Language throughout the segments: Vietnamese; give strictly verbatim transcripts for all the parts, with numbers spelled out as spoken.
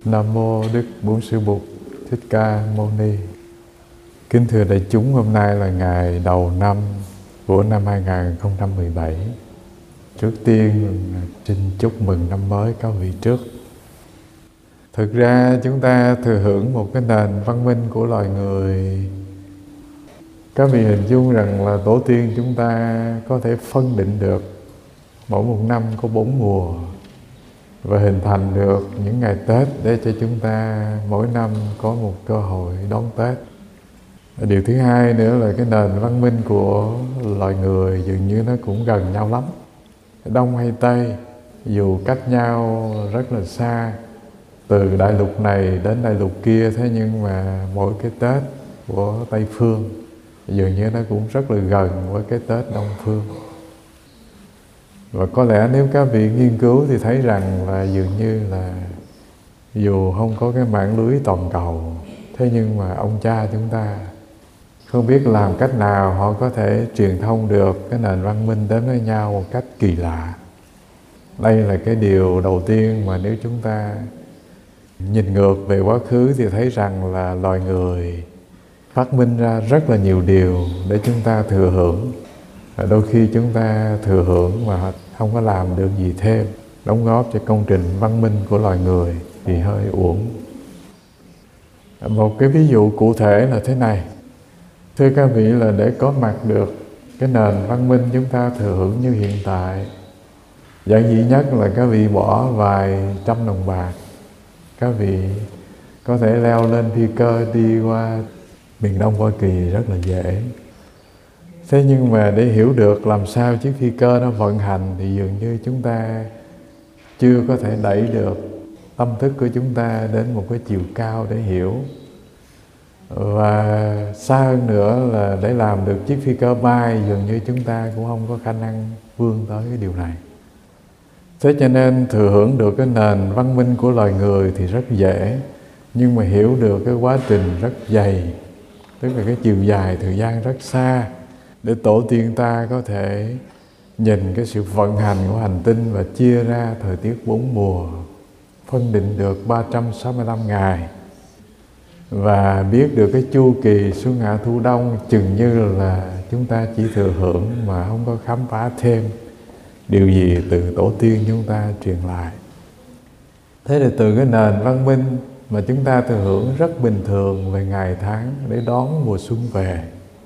Nam mô Đức Bổn Sư Bụt Thích Ca Mâu Ni. Kính thưa đại chúng, hôm nay là ngày đầu năm của năm hai nghìn không trăm mười bảy. Trước tiên xin chúc mừng năm mới các vị trước. Thực ra chúng ta thừa hưởng một cái nền văn minh của loài người. Các vị hình dung rằng là tổ tiên chúng ta có thể phân định được mỗi một năm có bốn mùa và hình thành được những ngày Tết để cho chúng ta mỗi năm có một cơ hội đón Tết. Điều thứ hai nữa là cái nền văn minh của loài người dường như nó cũng gần nhau lắm. Đông hay Tây, dù cách nhau rất là xa, từ đại lục này đến đại lục kia, thế nhưng mà mỗi cái Tết của Tây Phương dường như nó cũng rất là gần với cái Tết Đông Phương. Và có lẽ nếu các vị nghiên cứu thì thấy rằng là dường như là dù không có cái mạng lưới toàn cầu, thế nhưng mà ông cha chúng ta không biết làm cách nào họ có thể truyền thông được cái nền văn minh đến với nhau một cách kỳ lạ. Đây là cái điều đầu tiên mà nếu chúng ta nhìn ngược về quá khứ thì thấy rằng là loài người phát minh ra rất là nhiều điều để chúng ta thừa hưởng. Và đôi khi chúng ta thừa hưởng mà không có làm được gì thêm, đóng góp cho công trình văn minh của loài người thì hơi uổng. Một cái ví dụ cụ thể là thế này. Thưa các vị, là để có mặt được cái nền văn minh chúng ta thừa hưởng như hiện tại, giản dị nhất là các vị bỏ vài trăm đồng bạc, các vị có thể leo lên phi cơ đi qua miền Đông Hoa Kỳ rất là dễ. Thế nhưng mà để hiểu được làm sao chiếc phi cơ nó vận hành thì dường như chúng ta chưa có thể đẩy được tâm thức của chúng ta đến một cái chiều cao để hiểu. Và xa hơn nữa là để làm được chiếc phi cơ bay dường như chúng ta cũng không có khả năng vươn tới cái điều này. Thế cho nên thừa hưởng được cái nền văn minh của loài người thì rất dễ, nhưng mà hiểu được cái quá trình rất dày, tức là cái chiều dài thời gian rất xa, để tổ tiên ta có thể nhìn cái sự vận hành của hành tinh và chia ra thời tiết bốn mùa, phân định được ba trăm sáu mươi lăm ngày và biết được cái chu kỳ xuân hạ thu đông. Chừng như là chúng ta chỉ thừa hưởng mà không có khám phá thêm điều gì từ tổ tiên chúng ta truyền lại. Thế thì từ cái nền văn minh mà chúng ta thừa hưởng rất bình thường về ngày tháng để đón mùa xuân về,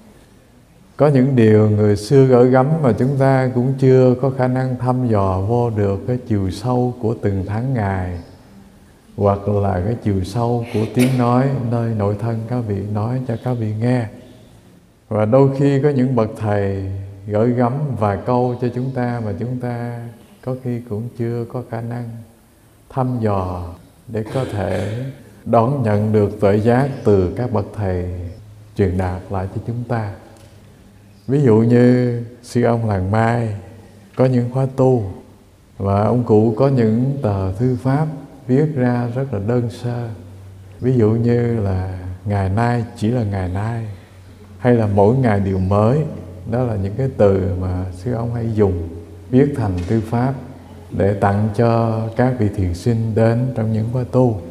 có những điều người xưa gửi gắm mà chúng ta cũng chưa có khả năng thăm dò vô được cái chiều sâu của từng tháng ngày, hoặc là cái chiều sâu của tiếng nói nơi nội thân các vị nói cho các vị nghe. Và đôi khi có những bậc thầy gửi gắm vài câu cho chúng ta mà chúng ta có khi cũng chưa có khả năng thăm dò để có thể đón nhận được tuệ giác từ các bậc thầy truyền đạt lại cho chúng ta. Ví dụ như sư ông làng Mai có những khóa tu, và ông cụ có những tờ thư pháp viết ra rất là đơn sơ. Ví dụ như là ngày nay chỉ là ngày nay, hay là mỗi ngày điều mới. Đó là những cái từ mà sư ông hay dùng viết thành thư pháp để tặng cho các vị thiền sinh đến trong những khóa tu.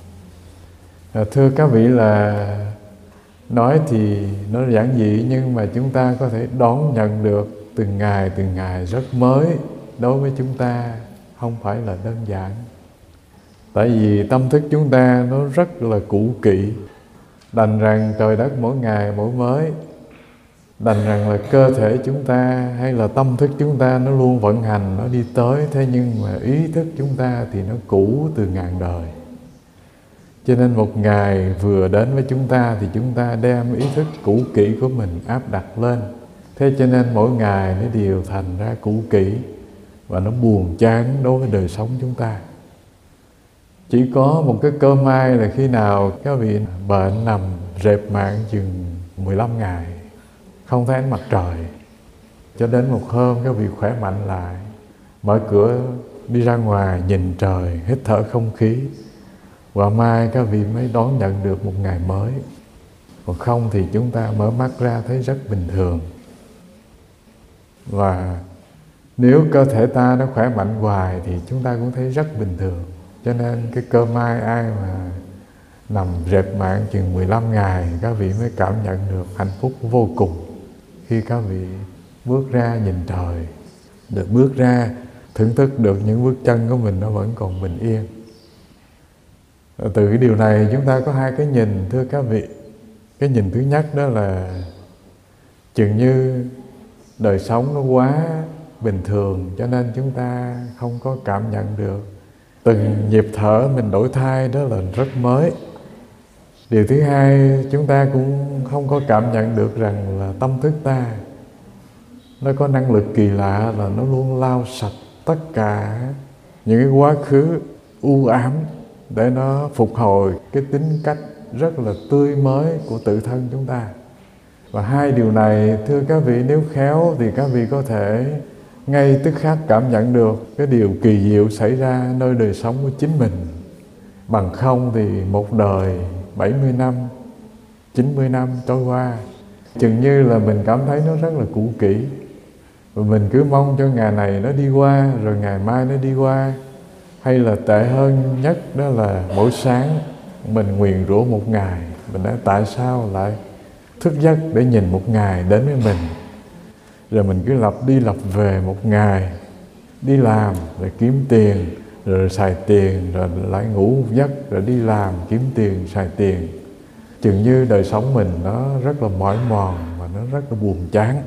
À, thưa các vị, là nói thì nó giản dị, nhưng mà chúng ta có thể đón nhận được từng ngày từng ngày rất mới đối với chúng ta, không phải là đơn giản. Tại vì tâm thức chúng ta nó rất là cũ kỹ, đành rằng trời đất mỗi ngày mỗi mới, đành rằng là cơ thể chúng ta hay là tâm thức chúng ta nó luôn vận hành, nó đi tới. Thế nhưng mà ý thức chúng ta thì nó cũ từ ngàn đời. Cho nên một ngày vừa đến với chúng ta thì chúng ta đem ý thức cũ kỹ của mình áp đặt lên. Thế cho nên mỗi ngày nó đều thành ra cũ kỹ và nó buồn chán đối với đời sống chúng ta. Chỉ có một cái cơ may là khi nào các vị bệnh nằm rệp mạng chừng mười lăm ngày, không thấy ánh mặt trời, cho đến một hôm các vị khỏe mạnh lại, mở cửa đi ra ngoài nhìn trời, hít thở không khí, và mai các vị mới đón nhận được một ngày mới. Còn không thì chúng ta mở mắt ra thấy rất bình thường. Và nếu cơ thể ta nó khỏe mạnh hoài thì chúng ta cũng thấy rất bình thường. Cho nên cái cơ may ai mà nằm rệp mạng chừng mười lăm ngày, các vị mới cảm nhận được hạnh phúc vô cùng khi các vị bước ra nhìn trời, được bước ra thưởng thức được những bước chân của mình nó vẫn còn bình yên. Từ cái điều này chúng ta có hai cái nhìn, thưa các vị. Cái nhìn thứ nhất đó là chừng như đời sống nó quá bình thường, cho nên chúng ta không có cảm nhận được từng nhịp thở mình đổi thay đó là rất mới. Điều thứ hai, chúng ta cũng không có cảm nhận được rằng là tâm thức ta nó có năng lực kỳ lạ là nó luôn lau sạch tất cả những cái quá khứ u ám để nó phục hồi cái tính cách rất là tươi mới của tự thân chúng ta. Và hai điều này, thưa các vị, nếu khéo thì các vị có thể ngay tức khắc cảm nhận được cái điều kỳ diệu xảy ra nơi đời sống của chính mình. Bằng không thì một đời bảy mươi năm, chín mươi năm trôi qua, chừng như là mình cảm thấy nó rất là cũ kỹ. Và mình cứ mong cho ngày này nó đi qua, rồi ngày mai nó đi qua. Hay là tệ hơn nhất đó là mỗi sáng mình nguyền rủa một ngày. Mình nói tại sao lại thức giấc để nhìn một ngày đến với mình. Rồi mình cứ lặp đi lặp về một ngày, đi làm rồi kiếm tiền, rồi xài tiền, rồi lại ngủ một giấc, rồi đi làm kiếm tiền, xài tiền. Chừng như đời sống mình nó rất là mỏi mòn và nó rất là buồn chán.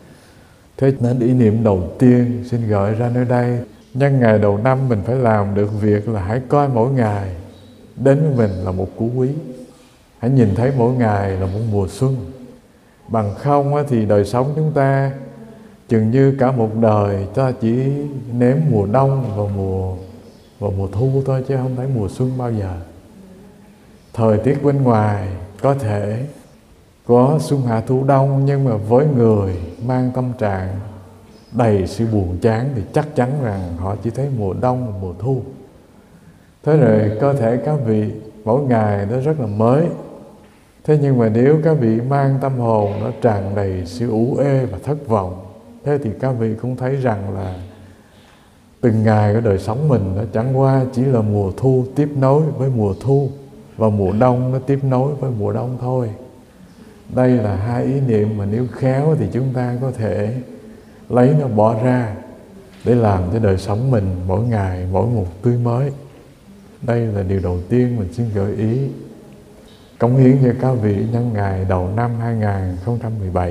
Thế nên ý niệm đầu tiên xin gợi ra nơi đây, nhân ngày đầu năm mình phải làm được việc là hãy coi mỗi ngày đến với mình là một cú quý. Hãy nhìn thấy mỗi ngày là một mùa xuân. Bằng không thì đời sống chúng ta chừng như cả một đời ta chỉ nếm mùa đông và mùa, và mùa thu thôi, chứ không thấy mùa xuân bao giờ. Thời tiết bên ngoài có thể có xuân hạ thu đông, nhưng mà với người mang tâm trạng đầy sự buồn chán thì chắc chắn rằng họ chỉ thấy mùa đông và mùa thu. Thế rồi cơ thể các vị mỗi ngày nó rất là mới. Thế nhưng mà nếu các vị mang tâm hồn nó tràn đầy sự ủ ê và thất vọng, thế thì các vị cũng thấy rằng là từng ngày của đời sống mình nó chẳng qua chỉ là mùa thu tiếp nối với mùa thu, và mùa đông nó tiếp nối với mùa đông thôi. Đây là hai ý niệm mà nếu khéo thì chúng ta có thể lấy nó bỏ ra để làm cho đời sống mình mỗi ngày mỗi một tươi mới. Đây là điều đầu tiên mình xin gợi ý, cống hiến cho các vị nhân ngày đầu năm hai không một bảy.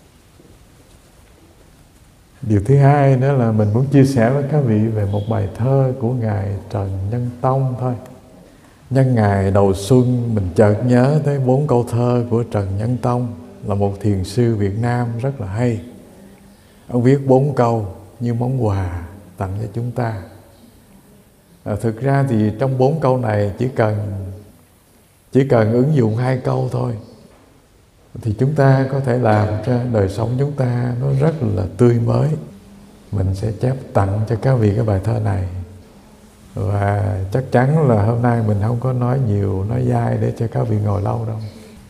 Điều thứ hai nữa là mình muốn chia sẻ với các vị về một bài thơ của Ngài Trần Nhân Tông thôi. Nhân ngày đầu xuân mình chợt nhớ tới bốn câu thơ của Trần Nhân Tông, là một thiền sư Việt Nam rất là hay. Ông viết bốn câu như món quà tặng cho chúng ta. À, thực ra thì trong bốn câu này chỉ cần chỉ cần ứng dụng hai câu thôi thì chúng ta có thể làm cho đời sống chúng ta nó rất là tươi mới. Mình sẽ chép tặng cho các vị cái bài thơ này. Và chắc chắn là hôm nay mình không có nói nhiều, nói dai để cho các vị ngồi lâu đâu.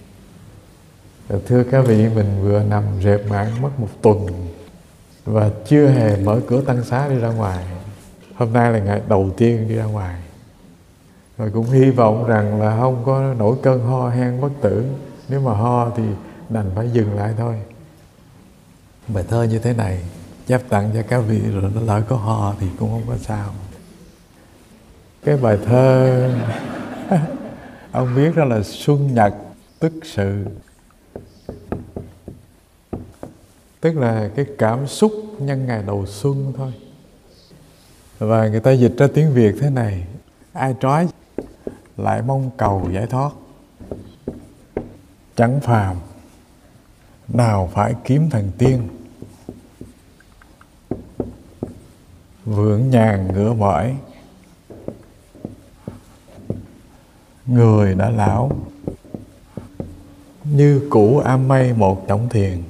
Thưa các vị, mình vừa nằm rệp mạng mất một tuần và chưa hề mở cửa tăng xá đi ra ngoài. Hôm nay là ngày đầu tiên đi ra ngoài. Rồi cũng hy vọng rằng là không có nổi cơn ho hen bất tử. Nếu mà ho thì đành phải dừng lại thôi. Bài thơ như thế này chép tặng cho các vị, rồi nó lỡ có ho thì cũng không có sao. Cái bài thơ ông viết đó là xuân nhật tức sự. Tức là cái cảm xúc nhân ngày đầu xuân thôi. Và người ta dịch ra tiếng Việt thế này: ai trói lại mong cầu giải thoát, chẳng phàm nào phải kiếm thần tiên, vượng nhàn ngựa mỏi, người đã lão như cũ am mây một trọng thiền.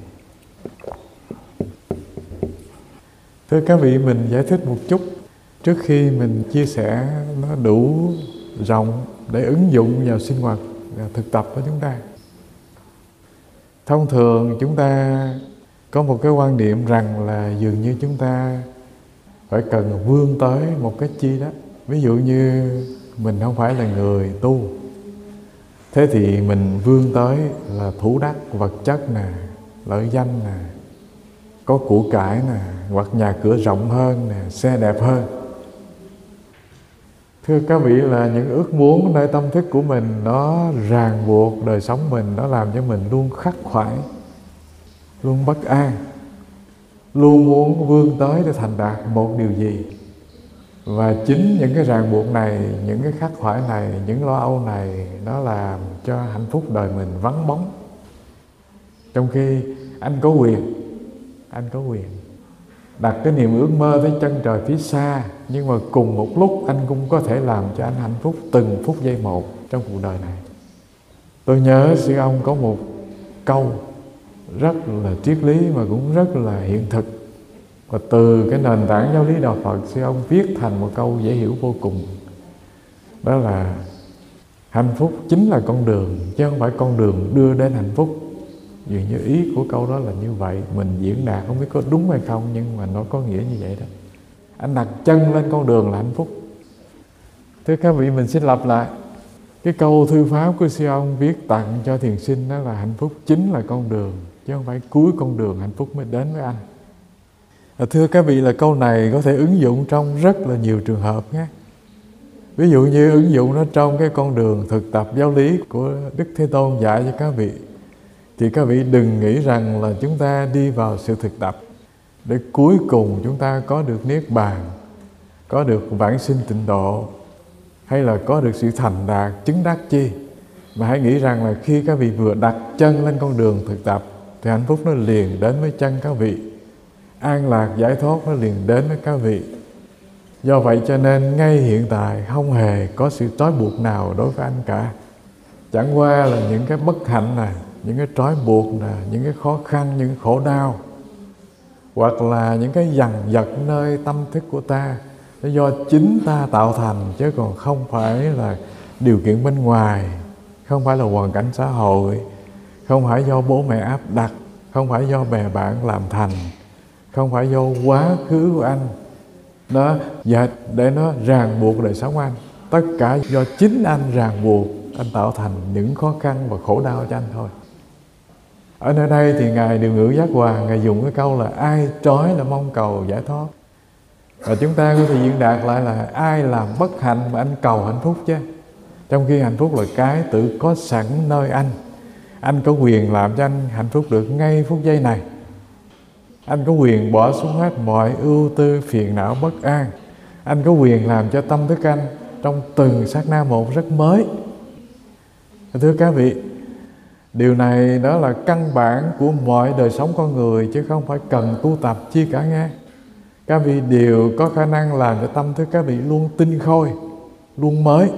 Thưa các vị, mình giải thích một chút trước khi mình chia sẻ nó đủ rộng để ứng dụng vào sinh hoạt thực tập của chúng ta. Thông thường chúng ta có một cái quan niệm rằng là dường như chúng ta phải cần vươn tới một cái chi đó. Ví dụ như mình không phải là người tu. Thế thì mình vươn tới là thủ đắc vật chất nè, lợi danh nè, có của cải nè, hoặc nhà cửa rộng hơn nè, xe đẹp hơn. Thưa các vị, là những ước muốn nơi tâm thức của mình nó ràng buộc đời sống mình, nó làm cho mình luôn khắc khoải, luôn bất an, luôn muốn vươn tới để thành đạt một điều gì. Và chính những cái ràng buộc này, những cái khắc khoải này, những lo âu này, nó làm cho hạnh phúc đời mình vắng bóng. Trong khi anh có quyền, anh có quyền đặt cái niềm ước mơ tới chân trời phía xa, nhưng mà cùng một lúc anh cũng có thể làm cho anh hạnh phúc từng phút giây một trong cuộc đời này. Tôi nhớ sư ông có một câu rất là triết lý mà cũng rất là hiện thực, và từ cái nền tảng giáo lý đạo Phật, sư ông viết thành một câu dễ hiểu vô cùng. Đó là hạnh phúc chính là con đường, chứ không phải con đường đưa đến hạnh phúc. Dường như ý của câu đó là như vậy. Mình diễn đạt không biết có đúng hay không, nhưng mà nó có nghĩa như vậy đó. Anh đặt chân lên con đường là hạnh phúc. Thưa các vị, mình xin lặp lại cái câu thư pháp của sư ông viết tặng cho thiền sinh, đó là hạnh phúc chính là con đường, chứ không phải cuối con đường hạnh phúc mới đến với anh. À, thưa các vị, là câu này có thể ứng dụng trong rất là nhiều trường hợp nhé. Ví dụ như ứng dụng nó trong cái con đường thực tập giáo lý của Đức Thế Tôn dạy cho các vị, thì các vị đừng nghĩ rằng là chúng ta đi vào sự thực tập để cuối cùng chúng ta có được niết bàn, có được vãng sinh tịnh độ, hay là có được sự thành đạt chứng đắc chi. Mà hãy nghĩ rằng là khi các vị vừa đặt chân lên con đường thực tập thì hạnh phúc nó liền đến với chân các vị, an lạc giải thoát nó liền đến với các vị. Do vậy cho nên ngay hiện tại không hề có sự trói buộc nào đối với anh cả. Chẳng qua là những cái bất hạnh nè, những cái trói buộc nè, những cái khó khăn, những cái khổ đau, hoặc là những cái dằn vặt nơi tâm thức của ta, nó do chính ta tạo thành, chứ còn không phải là điều kiện bên ngoài, không phải là hoàn cảnh xã hội, không phải do bố mẹ áp đặt, không phải do bè bạn làm thành, không phải do quá khứ của anh nó dệt để nó ràng buộc đời sống anh. Tất cả do chính anh ràng buộc, anh tạo thành những khó khăn và khổ đau cho anh thôi. Ở nơi đây thì Ngài Điều Ngữ Giác Hoàng, Ngài dùng cái câu là ai trói là mong cầu giải thoát. Và chúng ta có thể diễn đạt lại là ai làm bất hạnh mà anh cầu hạnh phúc chứ. Trong khi hạnh phúc là cái tự có sẵn nơi anh. Anh có quyền làm cho anh hạnh phúc được ngay phút giây này. Anh có quyền bỏ xuống hết mọi ưu tư, phiền não, bất an. Anh có quyền làm cho tâm thức anh trong từng sát na một rất mới. Thưa các vị, điều này đó là căn bản của mọi đời sống con người, chứ không phải cần tu tập chi cả nghe. Các vị đều có khả năng làm cho tâm thức các vị luôn tinh khôi, luôn mới,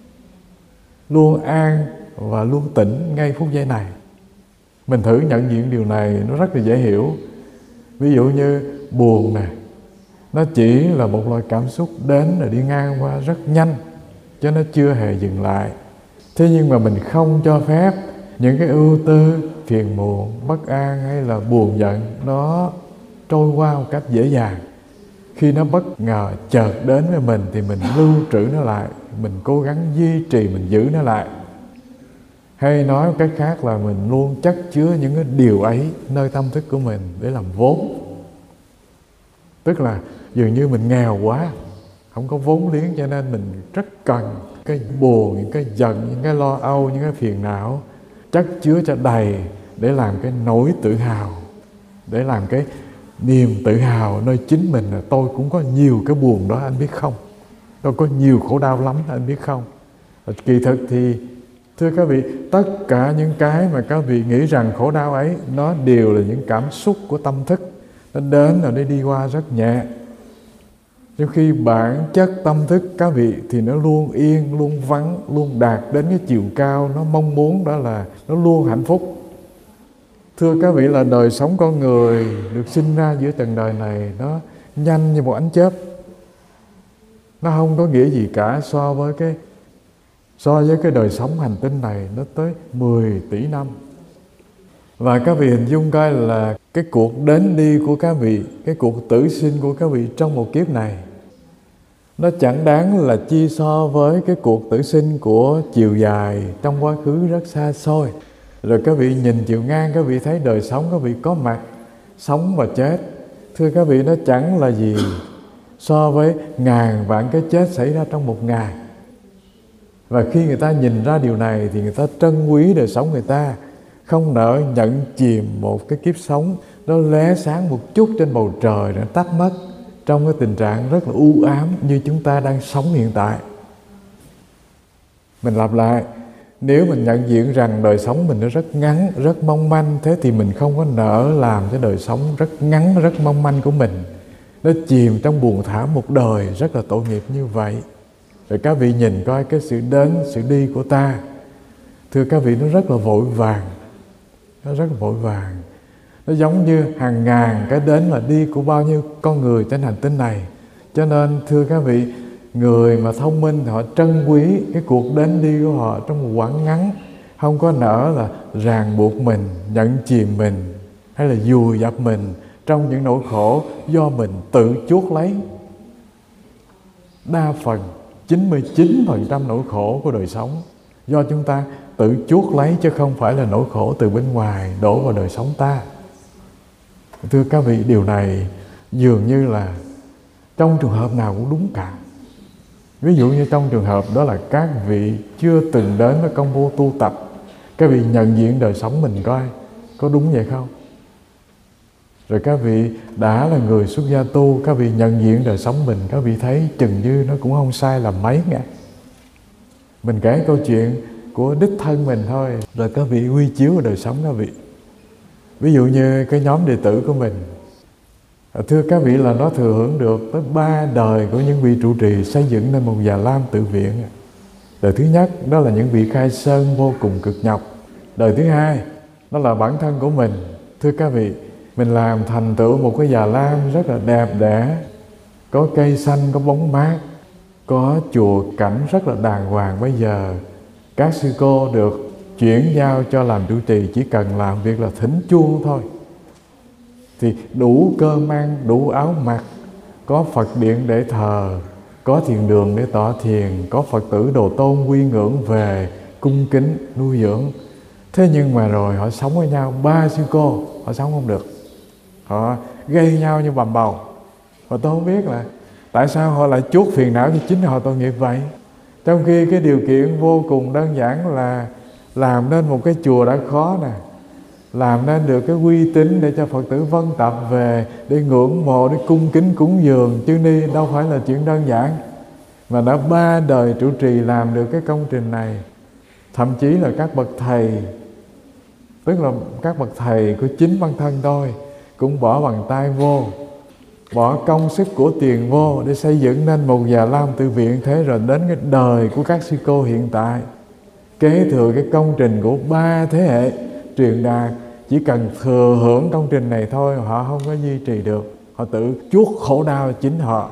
luôn an và luôn tỉnh ngay phút giây này. Mình thử nhận diện điều này, nó rất là dễ hiểu. Ví dụ như buồn nè, nó chỉ là một loại cảm xúc đến rồi đi ngang qua rất nhanh, chứ nó chưa hề dừng lại. Thế nhưng mà mình không cho phép những cái ưu tư, phiền muộn, bất an hay là buồn giận nó trôi qua một cách dễ dàng. Khi nó bất ngờ chợt đến với mình thì mình lưu trữ nó lại, mình cố gắng duy trì, mình giữ nó lại. Hay nói một cách khác là mình luôn chất chứa những cái điều ấy nơi tâm thức của mình để làm vốn. Tức là dường như mình nghèo quá, không có vốn liếng, cho nên mình rất cần cái buồn, những cái giận, những cái lo âu, những cái phiền não chất chứa cho đầy để làm cái nỗi tự hào, để làm cái niềm tự hào nơi chính mình là tôi cũng có nhiều cái buồn đó, anh biết không? Tôi có nhiều khổ đau lắm, anh biết không? Và kỳ thực thì thưa các vị, tất cả những cái mà các vị nghĩ rằng khổ đau ấy, nó đều là những cảm xúc của tâm thức. Nó đến rồi nó đi qua rất nhẹ. Trong khi bản chất tâm thức các vị thì nó luôn yên, luôn vắng, luôn đạt đến cái chiều cao nó mong muốn, đó là nó luôn hạnh phúc. Thưa các vị, là đời sống con người được sinh ra giữa trần đời này nó nhanh như một ánh chớp. Nó không có nghĩa gì cả so với cái so với cái đời sống hành tinh này, nó tới mười tỷ năm. Và các vị hình dung coi là cái cuộc đến đi của các vị, cái cuộc tử sinh của các vị trong một kiếp này, nó chẳng đáng là chi so với cái cuộc tử sinh của chiều dài trong quá khứ rất xa xôi. Rồi các vị nhìn chiều ngang, các vị thấy đời sống các vị có mặt, sống và chết. Thưa các vị, nó chẳng là gì so với ngàn vạn cái chết xảy ra trong một ngày. Và khi người ta nhìn ra điều này thì người ta trân quý đời sống người ta, không nỡ nhận chìm một cái kiếp sống nó lóe sáng một chút trên bầu trời rồi tắt mất trong cái tình trạng rất là u ám như chúng ta đang sống hiện tại. Mình lặp lại, nếu mình nhận diện rằng đời sống mình nó rất ngắn, rất mong manh, thế thì mình không có nỡ làm cho đời sống rất ngắn, rất mong manh của mình nó chìm trong buồn thảm một đời rất là tội nghiệp như vậy. Rồi các vị nhìn coi cái sự đến, sự đi của ta, thưa các vị, nó rất là vội vàng. Nó rất là vội vàng. Nó giống như hàng ngàn cái đến và đi của bao nhiêu con người trên hành tinh này. Cho nên thưa các vị, người mà thông minh họ trân quý cái cuộc đến đi của họ trong một quãng ngắn, không có nỡ là ràng buộc mình, nhận chìm mình hay là vùi dập mình trong những nỗi khổ do mình tự chuốc lấy. Đa phần chín mươi chín phần trăm nỗi khổ của đời sống do chúng ta tự chuốc lấy, chứ không phải là nỗi khổ từ bên ngoài đổ vào đời sống ta. Thưa các vị, điều này dường như là trong trường hợp nào cũng đúng cả. Ví dụ như trong trường hợp đó là các vị chưa từng đến với công phu tu tập, các vị nhận diện đời sống mình coi có đúng vậy không? Rồi các vị đã là người xuất gia tu, các vị nhận diện đời sống mình, các vị thấy chừng như nó cũng không sai là mấy nghe. Mình kể câu chuyện của đích thân mình thôi, rồi các vị quy chiếu vào đời sống các vị. Ví dụ như cái nhóm đệ tử của mình, thưa các vị, là nó thừa hưởng được tới ba đời của những vị trụ trì xây dựng nên một Già Lam tự viện. Đời thứ nhất đó là những vị khai sơn vô cùng cực nhọc. Đời thứ hai đó là bản thân của mình. Thưa các vị, mình làm thành tựu một cái Già Lam rất là đẹp đẽ, có cây xanh, có bóng mát, có chùa cảnh rất là đàng hoàng. Bây giờ các sư cô được chuyển giao cho làm trụ trì, chỉ cần làm việc là thỉnh chuông thôi thì đủ cơm ăn, đủ áo mặc, có Phật điện để thờ, có thiền đường để tọa thiền, có Phật tử đồ tôn quy ngưỡng về cung kính nuôi dưỡng. Thế nhưng mà rồi họ sống với nhau, ba sư cô họ sống không được, họ gây nhau như bầm bầu. Và tôi không biết là tại sao họ lại chuốc phiền não cho chính họ tội nghiệp vậy. Trong khi cái điều kiện vô cùng đơn giản là làm nên một cái chùa đã khó nè, làm nên được cái uy tín để cho Phật tử vân tập về để ngưỡng mộ, để cung kính cúng dường chư ni đâu phải là chuyện đơn giản. Mà đã ba đời trụ trì làm được cái công trình này. Thậm chí là các bậc thầy, tức là các bậc thầy của chính bản thân tôi cũng bỏ bằng tay vô, bỏ công sức của tiền vô để xây dựng nên một Già Lam tự viện. Thế rồi đến cái đời của các sư cô hiện tại kế thừa cái công trình của ba thế hệ truyền đạt, chỉ cần thừa hưởng công trình này thôi, họ không có duy trì được, họ tự chuốc khổ đau chính họ.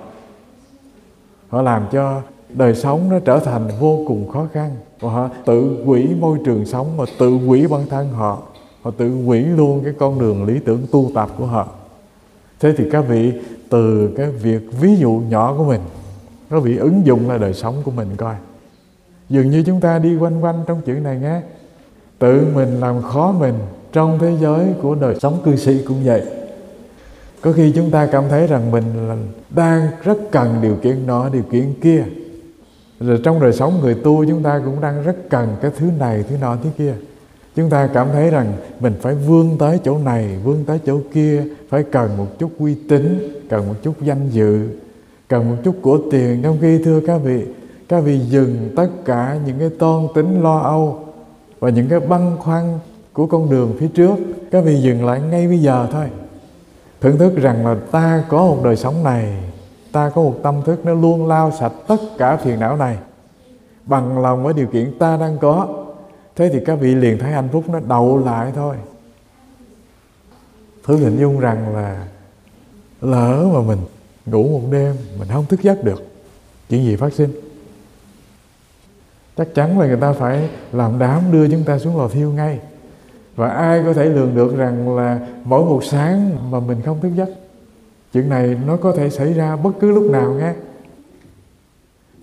Họ làm cho đời sống nó trở thành vô cùng khó khăn, và họ tự hủy môi trường sống, và tự hủy bản thân họ, họ tự hủy luôn cái con đường lý tưởng tu tập của họ. Thế thì các vị từ cái việc ví dụ nhỏ của mình, các vị ứng dụng là đời sống của mình coi. Dường như chúng ta đi quanh quanh trong chuyện này nghe, tự mình làm khó mình trong thế giới của đời sống cư sĩ cũng vậy. Có khi chúng ta cảm thấy rằng mình là đang rất cần điều kiện nọ, điều kiện kia. Rồi trong đời sống người tu chúng ta cũng đang rất cần cái thứ này, thứ nọ, thứ kia. Chúng ta cảm thấy rằng mình phải vươn tới chỗ này, vươn tới chỗ kia, phải cần một chút uy tín, cần một chút danh dự, cần một chút của tiền. Trong khi thưa các vị, các vị dừng tất cả những cái toan tính lo âu và những cái băn khoăn của con đường phía trước, các vị dừng lại ngay bây giờ thôi. Thưởng thức rằng là ta có một đời sống này, ta có một tâm thức nó luôn lao sạch tất cả phiền não này, bằng lòng với điều kiện ta đang có. Thế thì các vị liền thấy hạnh phúc nó đậu lại thôi. Thử hình dung rằng là lỡ mà mình ngủ một đêm mình không thức giấc được, chuyện gì phát sinh? Chắc chắn là người ta phải làm đám đưa chúng ta xuống lò thiêu ngay. Và ai có thể lường được rằng là mỗi một sáng mà mình không thức giấc, chuyện này nó có thể xảy ra bất cứ lúc nào nghe.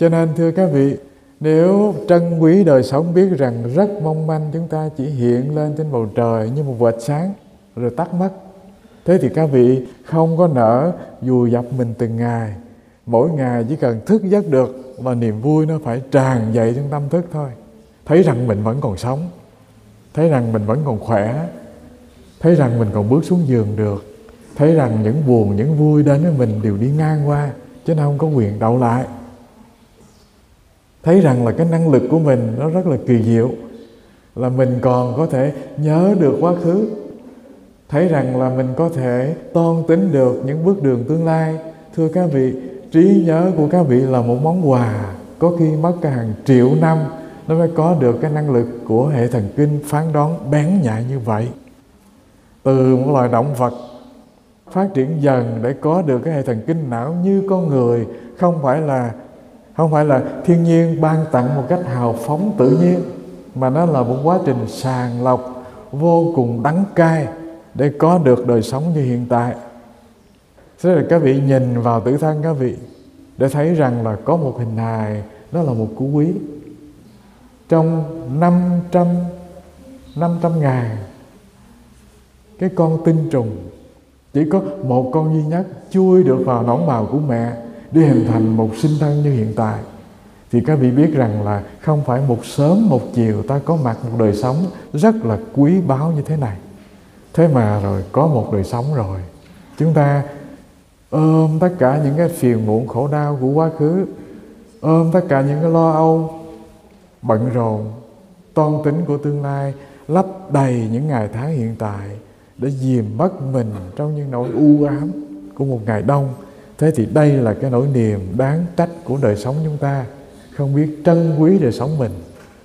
Cho nên thưa các vị, nếu trân quý đời sống, biết rằng rất mong manh, chúng ta chỉ hiện lên trên bầu trời như một vệt sáng rồi tắt mất. Thế thì các vị không có nỡ vùi dập mình từng ngày. Mỗi ngày chỉ cần thức giấc được là niềm vui nó phải tràn dậy trong tâm thức thôi. Thấy rằng mình vẫn còn sống, thấy rằng mình vẫn còn khỏe, thấy rằng mình còn bước xuống giường được, thấy rằng những buồn, những vui đến với mình đều đi ngang qua, chứ nó không có quyền đậu lại. Thấy rằng là cái năng lực của mình nó rất là kỳ diệu, là mình còn có thể nhớ được quá khứ. Thấy rằng là mình có thể toan tính được những bước đường tương lai. Thưa các vị, trí nhớ của các vị là một món quà, có khi mất cả hàng triệu năm nó mới có được cái năng lực của hệ thần kinh phán đoán bén nhạy như vậy. Từ một loài động vật phát triển dần để có được cái hệ thần kinh não như con người, không phải là không phải là thiên nhiên ban tặng một cách hào phóng tự nhiên, mà nó là một quá trình sàng lọc vô cùng đắng cay để có được đời sống như hiện tại. Thế là các vị nhìn vào tự thân các vị để thấy rằng là có một hình hài, đó là một củ quý. Trong năm trăm năm trăm ngàn cái con tinh trùng, chỉ có một con duy nhất chui được vào nõn bào của mẹ để hình thành một sinh thân như hiện tại. Thì các vị biết rằng là không phải một sớm một chiều ta có mặt một đời sống rất là quý báu như thế này. Thế mà rồi có một đời sống rồi, chúng ta ôm tất cả những cái phiền muộn khổ đau của quá khứ, ôm tất cả những cái lo âu bận rộn toan tính của tương lai, lấp đầy những ngày tháng hiện tại để dìm mất mình trong những nỗi u ám của một ngày đông. Thế thì đây là cái nỗi niềm đáng trách của đời sống chúng ta, không biết trân quý đời sống mình.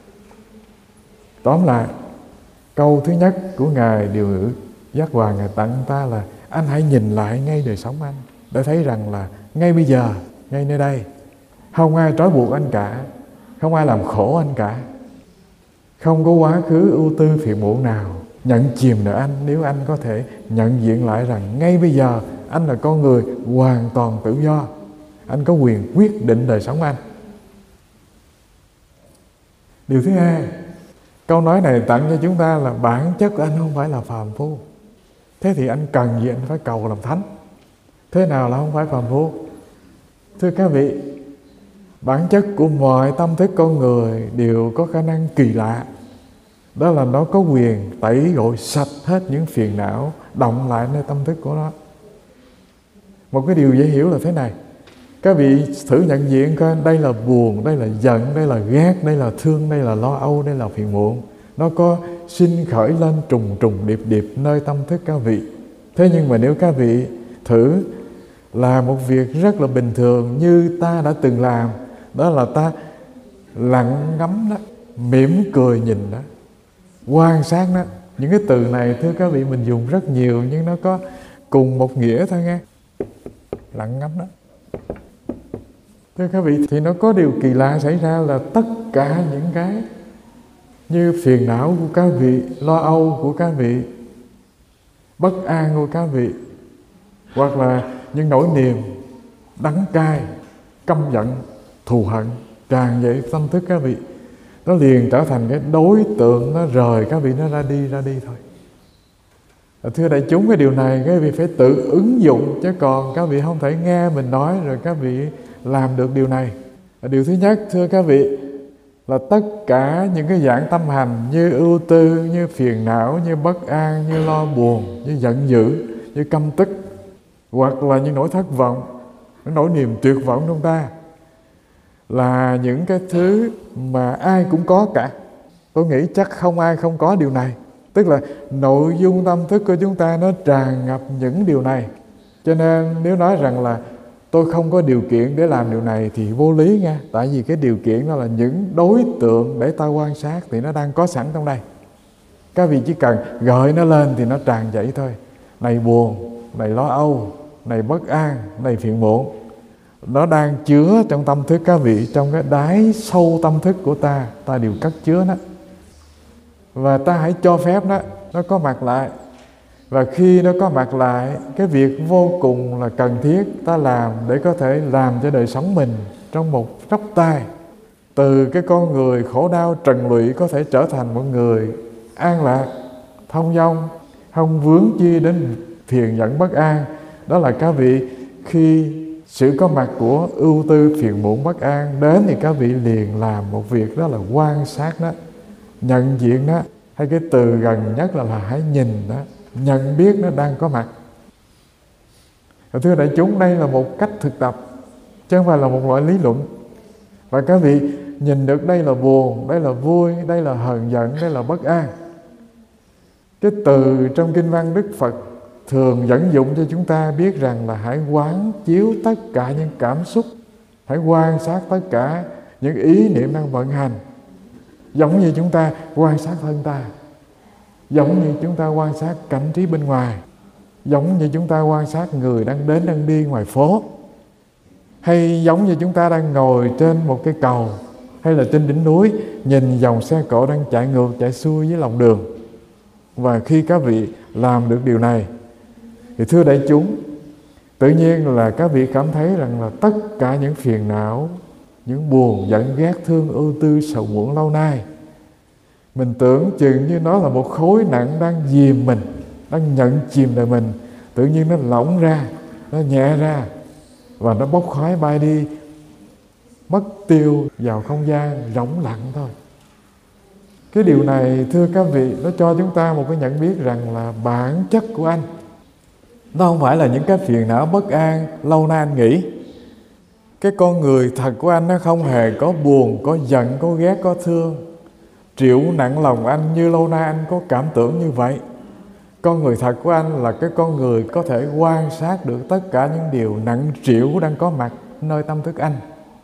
Tóm lại, câu thứ nhất của Ngài Điều Ngữ Giác Hòa Ngài tặng ta là: anh hãy nhìn lại ngay đời sống anh, để thấy rằng là ngay bây giờ, ngay nơi đây, không ai trói buộc anh cả, không ai làm khổ anh cả, không có quá khứ ưu tư phiền muộn nào nhận chìm nợ anh. Nếu anh có thể nhận diện lại rằng ngay bây giờ anh là con người hoàn toàn tự do, anh có quyền quyết định đời sống anh. Điều thứ hai, câu nói này tặng cho chúng ta là bản chất anh không phải là phàm phu. Thế thì anh cần gì anh phải cầu làm thánh? Thế nào là không phải phàm phu? Thưa các vị, bản chất của mọi tâm thức con người đều có khả năng kỳ lạ. Đó là nó có quyền tẩy gội sạch hết những phiền não động lại nơi tâm thức của nó. Một cái điều dễ hiểu là thế này: các vị thử nhận diện coi, đây là buồn, đây là giận, đây là ghét, đây là thương, đây là lo âu, đây là phiền muộn. Nó có sinh khởi lên trùng trùng điệp điệp nơi tâm thức các vị. Thế nhưng mà nếu các vị thử làm một việc rất là bình thường như ta đã từng làm, đó là ta lặng ngắm đó, mỉm cười nhìn đó, quan sát đó. Những cái từ này thưa các vị mình dùng rất nhiều, nhưng nó có cùng một nghĩa thôi nghe. Lặng ngắm đó. Thưa các vị, thì nó có điều kỳ lạ xảy ra là tất cả những cái như phiền não của các vị, lo âu của các vị, bất an của các vị, hoặc là những nỗi niềm đắng cay, căm giận, thù hận tràn dậy tâm thức các vị, nó liền trở thành cái đối tượng nó rời các vị nó ra đi ra đi thôi. Thưa đại chúng, cái điều này các vị phải tự ứng dụng, chứ còn các vị không thể nghe mình nói rồi các vị làm được điều này. Điều thứ nhất thưa các vị là tất cả những cái dạng tâm hành như ưu tư, như phiền não, như bất an, như lo buồn, như giận dữ, như căm tức, hoặc là những nỗi thất vọng, những nỗi niềm tuyệt vọng trong ta, là những cái thứ mà ai cũng có cả. Tôi nghĩ chắc không ai không có điều này. Tức là nội dung tâm thức của chúng ta nó tràn ngập những điều này. Cho nên nếu nói rằng là tôi không có điều kiện để làm điều này thì vô lý nha. Tại vì cái điều kiện đó là những đối tượng để ta quan sát thì nó đang có sẵn trong đây. Các vị chỉ cần gợi nó lên thì nó tràn dậy thôi. Này buồn, này lo âu, này bất an, này phiền muộn, nó đang chứa trong tâm thức các vị, trong cái đáy sâu tâm thức của ta, ta đều cất chứa nó. Và ta hãy cho phép nó, nó có mặt lại. Và khi nó có mặt lại, cái việc vô cùng là cần thiết ta làm để có thể làm cho đời sống mình trong một chốc tay. Từ cái con người khổ đau trần lụy có thể trở thành một người an lạc, thông dong, không vướng chi đến phiền giận bất an. Đó là các vị khi sự có mặt của ưu tư phiền muộn bất an đến thì các vị liền làm một việc, đó là quan sát đó, nhận diện đó, hay cái từ gần nhất là, là hãy nhìn đó, nhận biết nó đang có mặt. Thưa đại chúng, đây là một cách thực tập, chứ không phải là một loại lý luận. Và các vị nhìn được đây là buồn, đây là vui, đây là hờn giận, đây là bất an. Cái từ trong kinh văn Đức Phật thường dẫn dụng cho chúng ta biết rằng là hãy quán chiếu tất cả những cảm xúc, hãy quan sát tất cả những ý niệm đang vận hành, giống như chúng ta quan sát thân ta, giống như chúng ta quan sát cảnh trí bên ngoài, giống như chúng ta quan sát người đang đến đang đi ngoài phố, hay giống như chúng ta đang ngồi trên một cái cầu hay là trên đỉnh núi, nhìn dòng xe cộ đang chạy ngược chạy xuôi với lòng đường. Và khi các vị làm được điều này thì thưa đại chúng, tự nhiên là các vị cảm thấy rằng là tất cả những phiền não, những buồn, giận, ghét, thương, ưu tư, sầu muộn lâu nay, mình tưởng chừng như nó là một khối nặng đang dìm mình, đang nhận chìm đời mình, tự nhiên nó lỏng ra, nó nhẹ ra và nó bốc khói bay đi, mất tiêu vào không gian rỗng lặng thôi. Cái điều này thưa các vị, nó cho chúng ta một cái nhận biết rằng là bản chất của anh nó không phải là những cái phiền não bất an lâu nay anh nghĩ. Cái con người thật của anh nó không hề có buồn, có giận, có ghét, có thương, triệu nặng lòng anh như lâu nay anh có cảm tưởng như vậy. Con người thật của anh là cái con người có thể quan sát được tất cả những điều nặng trĩu đang có mặt nơi tâm thức anh.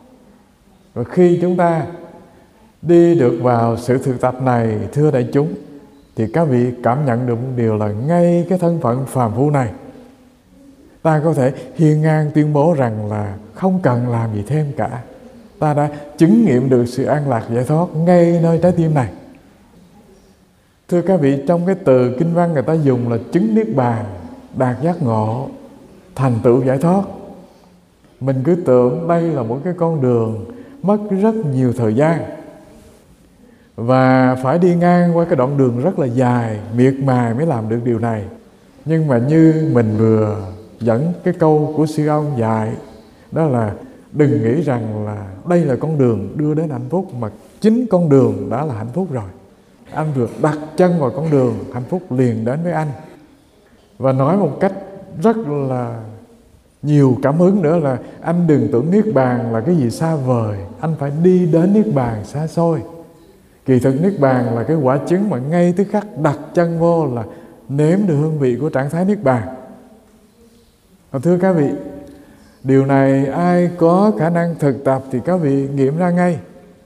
Và khi chúng ta đi được vào sự thực tập này, thưa đại chúng, thì các vị cảm nhận được một điều là ngay cái thân phận phàm phu này, ta có thể hiên ngang tuyên bố rằng là không cần làm gì thêm cả. Ta đã chứng nghiệm được sự an lạc giải thoát ngay nơi trái tim này. Thưa các vị, trong cái từ kinh văn người ta dùng là chứng niết bàn, đạt giác ngộ, thành tựu giải thoát. Mình cứ tưởng đây là một cái con đường mất rất nhiều thời gian và phải đi ngang qua cái đoạn đường rất là dài, miệt mài mới làm được điều này. Nhưng mà như mình vừa dẫn cái câu của sư ông dạy, đó là đừng nghĩ rằng là đây là con đường đưa đến hạnh phúc, mà chính con đường đã là hạnh phúc rồi. Anh vừa đặt chân vào con đường, hạnh phúc liền đến với anh. Và nói một cách rất là nhiều cảm hứng nữa là anh đừng tưởng niết bàn là cái gì xa vời, anh phải đi đến niết bàn xa xôi. Kỳ thực niết bàn là cái quả chứng mà ngay tức khắc đặt chân vô là nếm được hương vị của trạng thái niết bàn. Và thưa các vị, điều này ai có khả năng thực tập thì các vị nghiệm ra ngay.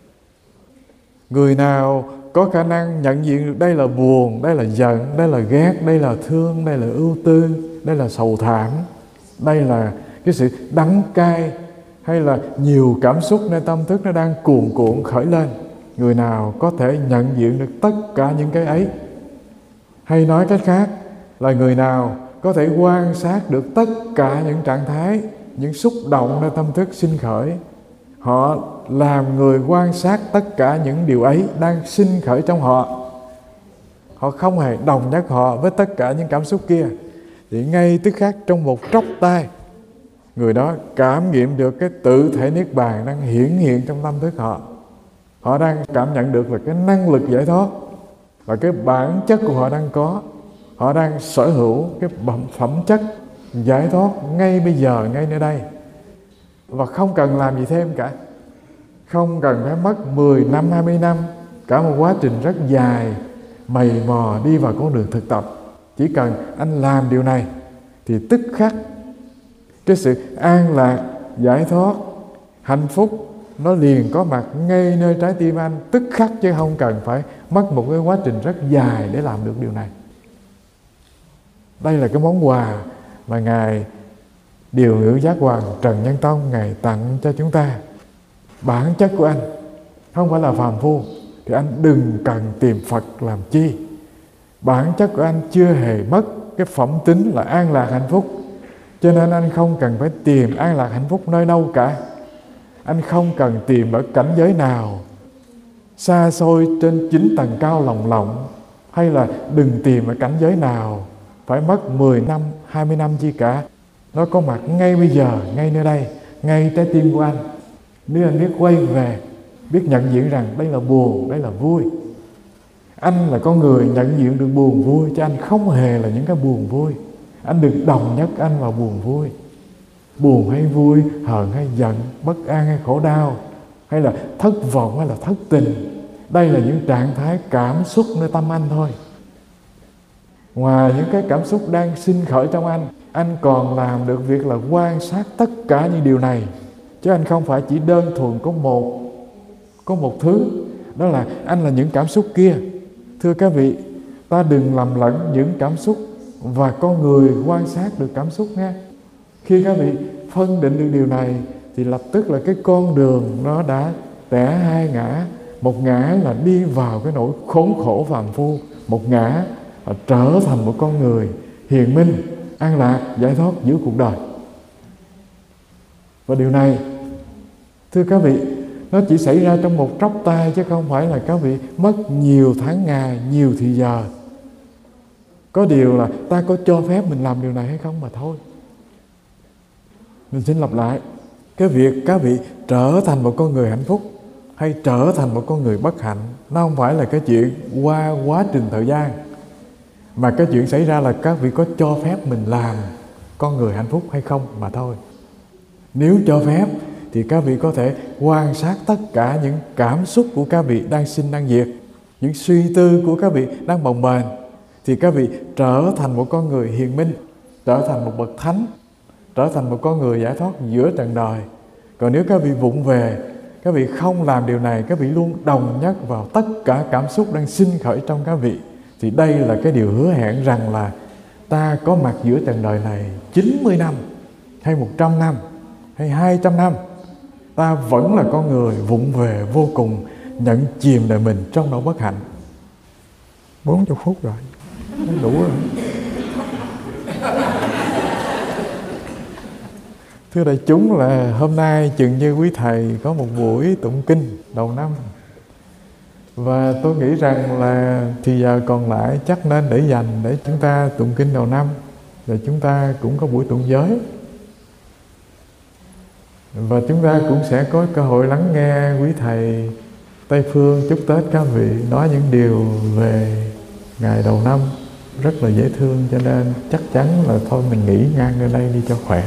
Người nào có khả năng nhận diện được đây là buồn, đây là giận, đây là ghét, đây là thương, đây là ưu tư, đây là sầu thảm, đây là cái sự đắng cay, hay là nhiều cảm xúc nơi tâm thức nó đang cuồn cuộn khởi lên. Người nào có thể nhận diện được tất cả những cái ấy, hay nói cách khác là người nào có thể quan sát được tất cả những trạng thái, những xúc động nơi tâm thức sinh khởi, họ làm người quan sát tất cả những điều ấy đang sinh khởi trong họ, họ không hề đồng nhất họ với tất cả những cảm xúc kia, thì ngay tức khắc trong một chốc tay, người đó cảm nghiệm được cái tự thể niết bàn đang hiển hiện trong tâm thức họ. Họ đang cảm nhận được là cái năng lực giải thoát và cái bản chất của họ đang có. Họ đang sở hữu cái phẩm chất giải thoát ngay bây giờ, ngay nơi đây, và không cần làm gì thêm cả. Không cần phải mất mười năm, hai mươi năm, cả một quá trình rất dài mày mò đi vào con đường thực tập. Chỉ cần anh làm điều này thì tức khắc cái sự an lạc, giải thoát, hạnh phúc nó liền có mặt ngay nơi trái tim anh, tức khắc, chứ không cần phải mất một cái quá trình rất dài để làm được điều này. Đây là cái món quà mà Ngài Điều Ngữ Giác Hoàng Trần Nhân Tông Ngài tặng cho chúng ta. Bản chất của anh không phải là phàm phu thì anh đừng cần tìm Phật làm chi. Bản chất của anh chưa hề mất cái phẩm tính là an lạc hạnh phúc, cho nên anh không cần phải tìm an lạc hạnh phúc nơi đâu cả. Anh không cần tìm ở cảnh giới nào xa xôi trên chín tầng cao lồng lộng, hay là đừng tìm ở cảnh giới nào phải mất mười năm, hai mươi năm chi cả. Nó có mặt ngay bây giờ, ngay nơi đây, ngay trái tim của anh. Nếu anh biết quay về, biết nhận diện rằng đây là buồn, đây là vui. Anh là con người nhận diện được buồn vui, chứ anh không hề là những cái buồn vui. Anh đừng đồng nhất anh vào buồn vui. Buồn hay vui, hờn hay giận, bất an hay khổ đau, hay là thất vọng hay là thất tình, đây là những trạng thái cảm xúc nơi tâm anh thôi. Ngoài những cái cảm xúc đang sinh khởi trong anh, anh còn làm được việc là quan sát tất cả những điều này. Chứ anh không phải chỉ đơn thuần có một Có một thứ, đó là anh là những cảm xúc kia. Thưa các vị, ta đừng lầm lẫn những cảm xúc và con người quan sát được cảm xúc nha. Khi các vị phân định được điều này thì lập tức là cái con đường nó đã tẻ hai ngã. Một ngã là đi vào cái nỗi khốn khổ phàm phu, một ngã là trở thành một con người hiền minh, an lạc, giải thoát giữa cuộc đời. Và điều này, thưa các vị, nó chỉ xảy ra trong một tróc tay, chứ không phải là các vị mất nhiều tháng ngày, nhiều thì giờ. Có điều là ta có cho phép mình làm điều này hay không mà thôi. Mình xin lặp lại, cái việc các vị trở thành một con người hạnh phúc hay trở thành một con người bất hạnh, nó không phải là cái chuyện qua quá trình thời gian, mà cái chuyện xảy ra là các vị có cho phép mình làm con người hạnh phúc hay không mà thôi. Nếu cho phép thì các vị có thể quan sát tất cả những cảm xúc của các vị đang sinh đang diệt, những suy tư của các vị đang bồng bềnh, thì các vị trở thành một con người hiền minh, trở thành một bậc thánh, trở thành một con người giải thoát giữa trần đời. Còn nếu các vị vụng về, các vị không làm điều này, các vị luôn đồng nhất vào tất cả cảm xúc đang sinh khởi trong các vị, thì đây là cái điều hứa hẹn rằng là ta có mặt giữa trần đời này chín mươi năm, hay một trăm năm, hay hai trăm năm, ta vẫn là con người vụng về vô cùng, nhận chìm đời mình trong nỗi bất hạnh. bốn mươi phút rồi, đủ rồi. Thưa đại chúng, là hôm nay chừng như quý thầy có một buổi tụng kinh đầu năm, và tôi nghĩ rằng là thì giờ còn lại chắc nên để dành để chúng ta tụng kinh đầu năm, rồi chúng ta cũng có buổi tụng giới, và chúng ta cũng sẽ có cơ hội lắng nghe quý thầy Tây Phương chúc Tết các vị nói những điều về ngày đầu năm rất là dễ thương, cho nên chắc chắn là thôi mình nghỉ ngang ở đây đi cho khỏe.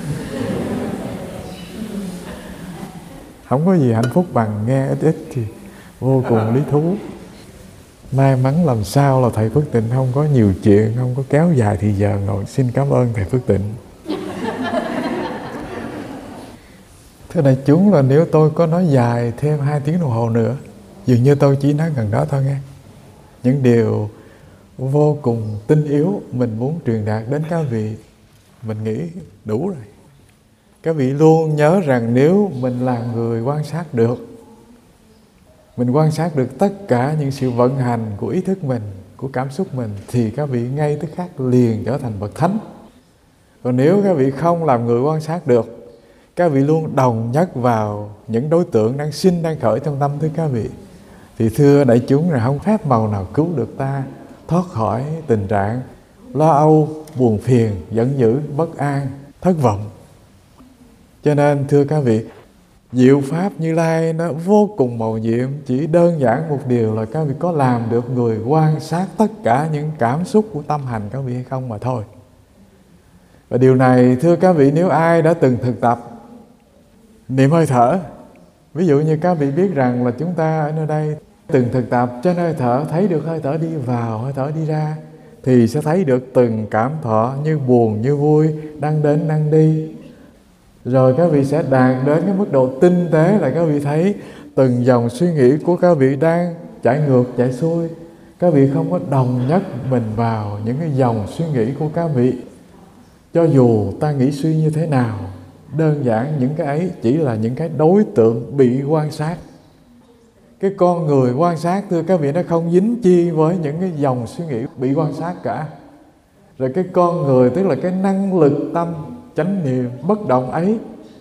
Không có gì hạnh phúc bằng nghe ít ít thì vô cùng lý thú. May mắn làm sao là thầy Phước Tịnh không có nhiều chuyện, không có kéo dài thì giờ ngồi. Xin cảm ơn thầy Phước Tịnh. Thưa đại chúng, là nếu tôi có nói dài thêm hai tiếng đồng hồ nữa, dường như tôi chỉ nói gần đó thôi nghe. Những điều vô cùng tinh yếu mình muốn truyền đạt đến các vị, mình nghĩ đủ rồi. Các vị luôn nhớ rằng nếu mình là người quan sát được, mình quan sát được tất cả những sự vận hành của ý thức mình, của cảm xúc mình, thì các vị ngay tức khắc liền trở thành bậc thánh. Còn nếu các vị không làm người quan sát được, các vị luôn đồng nhất vào những đối tượng đang sinh đang khởi trong tâm thức các vị, thì thưa đại chúng, là không phép màu nào cứu được ta thoát khỏi tình trạng lo âu, buồn phiền, giận dữ, bất an, thất vọng. Cho nên thưa các vị, diệu pháp Như Lai nó vô cùng mầu nhiệm, chỉ đơn giản một điều là các vị có làm được người quan sát tất cả những cảm xúc của tâm hành các vị hay không mà thôi. Và điều này thưa các vị, nếu ai đã từng thực tập niệm hơi thở, ví dụ như các vị biết rằng là chúng ta ở nơi đây từng thực tập trên hơi thở, thấy được hơi thở đi vào, hơi thở đi ra, thì sẽ thấy được từng cảm thọ như buồn, như vui, đang đến, đang đi. Rồi các vị sẽ đạt đến cái mức độ tinh tế là các vị thấy từng dòng suy nghĩ của các vị đang chạy ngược, chạy xuôi. Các vị không có đồng nhất mình vào những cái dòng suy nghĩ của các vị. Cho dù ta nghĩ suy như thế nào, đơn giản những cái ấy chỉ là những cái đối tượng bị quan sát. Cái con người quan sát, thưa các vị, nó không dính chi với những cái dòng suy nghĩ bị quan sát cả. Rồi cái con người, tức là cái năng lực tâm chánh niệm bất động ấy,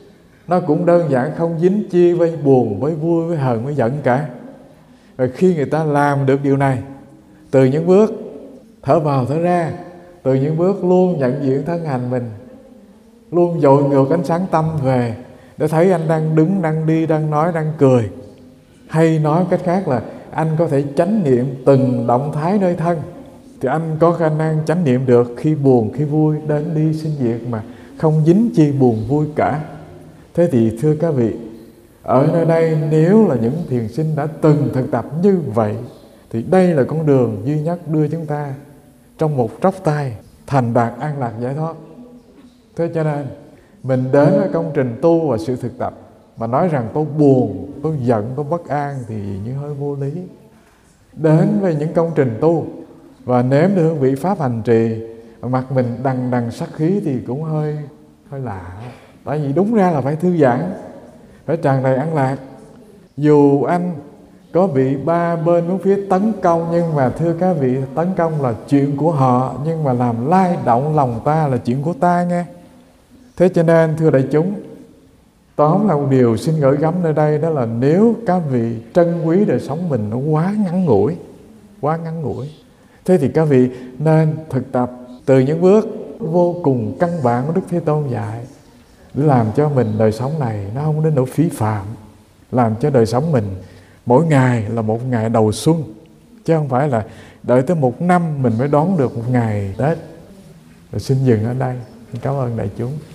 nó cũng đơn giản không dính chi với buồn, với vui, với hờn, với giận cả. Và khi người ta làm được điều này, từ những bước thở vào thở ra, từ những bước luôn nhận diện thân hành mình, luôn dội ngược ánh sáng tâm về để thấy anh đang đứng, đang đi, đang nói, đang cười. Hay nói cách khác là anh có thể chánh niệm từng động thái nơi thân, thì anh có khả năng chánh niệm được khi buồn, khi vui, đến đi sinh diệt mà không dính chi buồn vui cả. Thế thì thưa các vị, ở nơi đây nếu là những thiền sinh đã từng thực tập như vậy, thì đây là con đường duy nhất đưa chúng ta trong một tróc tay thành đạt an lạc giải thoát. Thế cho nên mình đến với công trình tu và sự thực tập mà nói rằng tôi buồn, tôi giận, tôi bất an thì như hơi vô lý. Đến với những công trình tu và nếm được hương vị pháp hành trì, mặt mình đằng đằng sắc khí thì cũng hơi hơi lạ. Tại vì đúng ra là phải thư giãn, phải tràn đầy an lạc. Dù anh có bị ba bên bốn phía tấn công, nhưng mà thưa các vị, tấn công là chuyện của họ, nhưng mà làm lay động lòng ta là chuyện của ta nghe. Thế cho nên thưa đại chúng, tóm là một điều xin gửi gắm nơi đây, đó là nếu các vị trân quý đời sống mình nó quá ngắn ngủi, quá ngắn ngủi, thế thì các vị nên thực tập từ những bước vô cùng căn bản của Đức Thế Tôn dạy, để làm cho mình đời sống này nó không đến nỗi phí phạm, làm cho đời sống mình mỗi ngày là một ngày đầu xuân, chứ không phải là đợi tới một năm mình mới đón được một ngày Tết. Rồi xin dừng ở đây. Cảm ơn đại chúng.